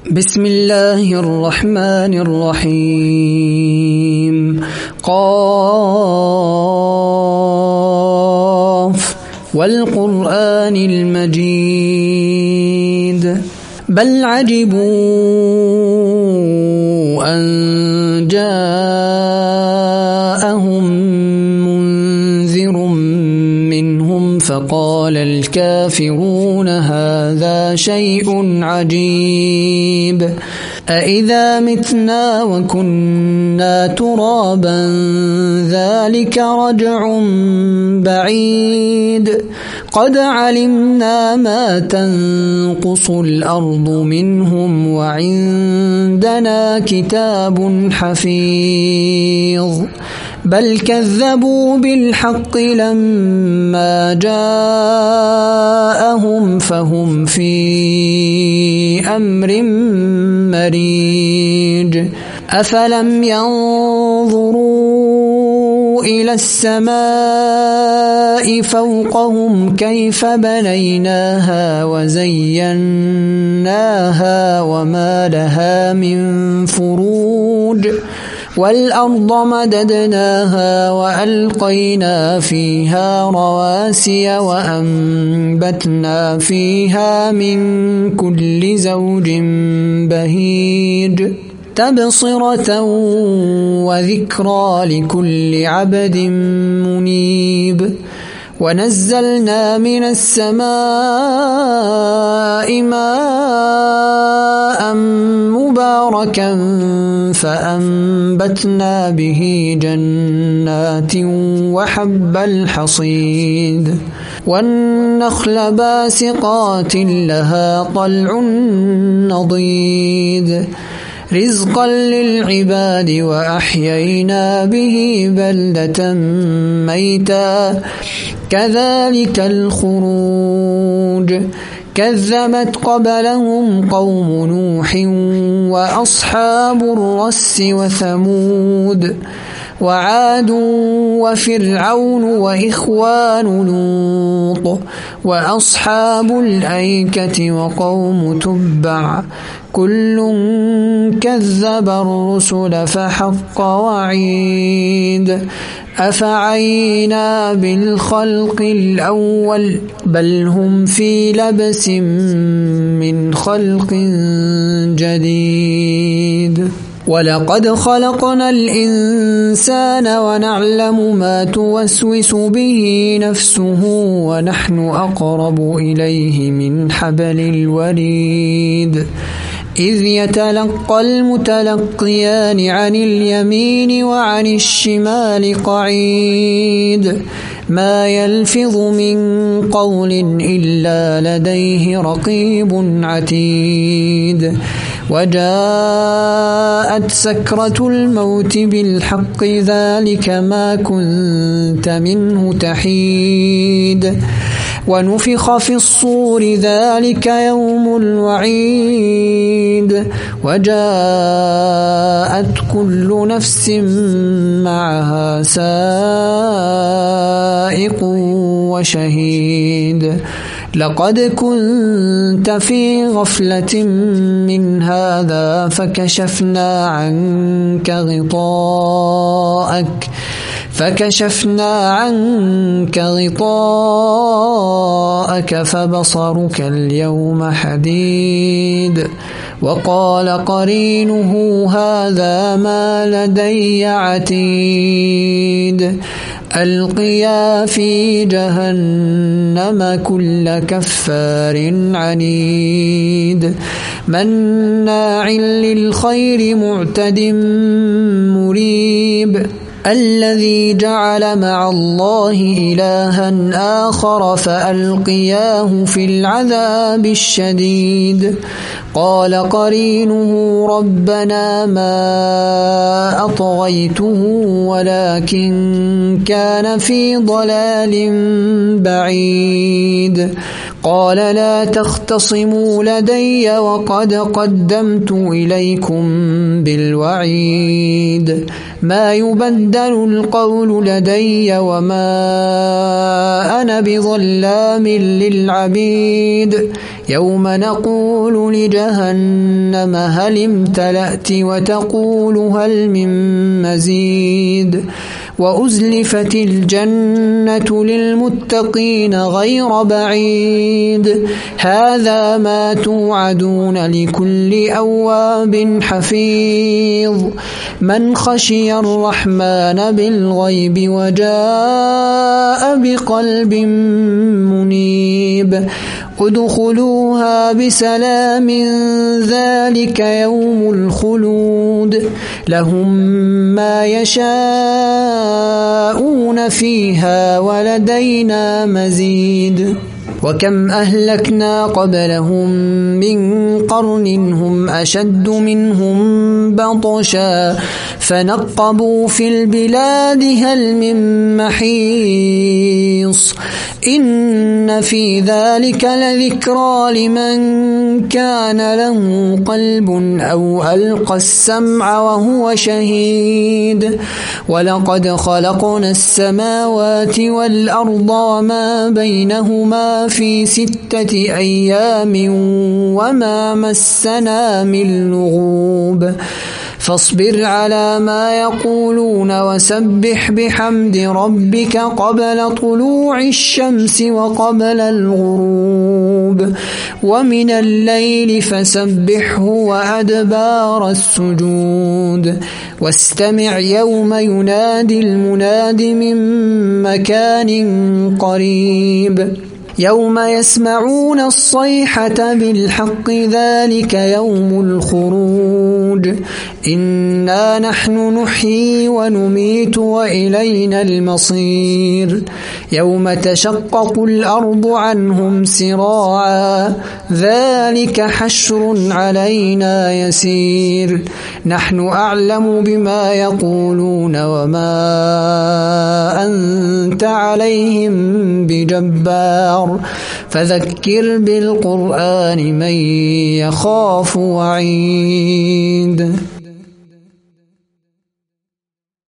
بسم الله الرحمن الرحيم. قاف والقرآن المجيد بل عجبوا أن جاءهم منذر منهم فقال الكافرون هذا شيء عجيب أإذا متنا وكنا ترابا ذلك رجع بعيد قد علمنا ما تنقص الأرض منهم وعندنا كتاب حفيظ بل كذبوا بالحق لما جاءهم فهم في أمر مريج أفلم ينظروا إلى السماء فوقهم كيف بنيناها وزيناها وما لها من فروج والأرض مددناها وألقينا فيها رواسي وأنبتنا فيها من كل زوج بهيج تبصرة وذكرى لكل عبد منيب ونزلنا من السماء ماء مباركا فأنبتنا به جنات وحب الحصيد والنخل باسقات لها طلع نضيد رزقا للعباد وأحيينا به بلدة ميتا كذلك الخروج كذبت قبلهم قوم نوح وأصحاب الرس وثمود وعاد وفرعون وإخوان لوط وأصحاب الأيكة وقوم تبع كل كذب الرسل فحق وعيد أفعينا بالخلق الأول بل هم في لبس من خلق جديد ولقد خلقنا الإنسان ونعلم ما توسوس به نفسه ونحن أقرب إليه من حبل الوريد إذ يتلقى المتلقيان عن اليمين وعن الشمال قعيد ما يلفظ من قول إلا لديه رقيب عتيد وجاءت سكرة الموت بالحق ذلك ما كنت منه تحيد ونفخ في الصور ذلك يوم الوعيد وجاءت كل نفس معها سائق وشهيد لقد كنت في غفلة من هذا فكشفنا عنك غطاءك فبصرك اليوم حديد وقال قرينه هذا ما لدي عتيد ألقيا في جهنم كل كفار عنيد مناع للخير معتد مريب الذي جعل مع الله إلها آخر فألقياه في العذاب الشديد قال قرينه ربنا ما أطغيته ولكن كان في ضلال بعيد قال لا تختصموا لدي وقد قدمت إليكم بالوعيد ما يبدل القول لدي وما أنا بظلام للعبيد يوم نقول لجهنم هل امتلأت وتقول هل من مزيد وأزلفت الجنة للمتقين غير بعيد هذا ما توعدون لكل أواب حفيظ من خشي الرحمن بالغيب وجاء بقلب منيب ادخلوها بسلام ذلك يوم الخلود لهم ما يشاءون فيها ولدينا مزيد وكم أهلكنا قبلهم من قرن هم أشد منهم بطشا فنقبوا في البلاد هل من محيص إن في ذلك لذكرى لمن كان له قلب أو ألقى السمع وهو شهيد ولقد خلقنا السماوات والأرض وما بينهما في 6 أيام وما مسنا من لغوب فاصبر على ما يقولون وسبح بحمد ربك قبل طلوع الشمس وقبل الغروب ومن الليل فسبحه وأدبار السجود واستمع يوم ينادي المناد من مكان قريب يوم يسمعون الصيحة بالحق ذلك يوم الخروج إنا نحن نحيي ونميت وإلينا المصير يوم تشقق الأرض عنهم سراعا ذلك حشر علينا يسير نحن أعلم بما يقولون وما أنت عليهم بجبار فذكر بالقرآن من يخاف وعيد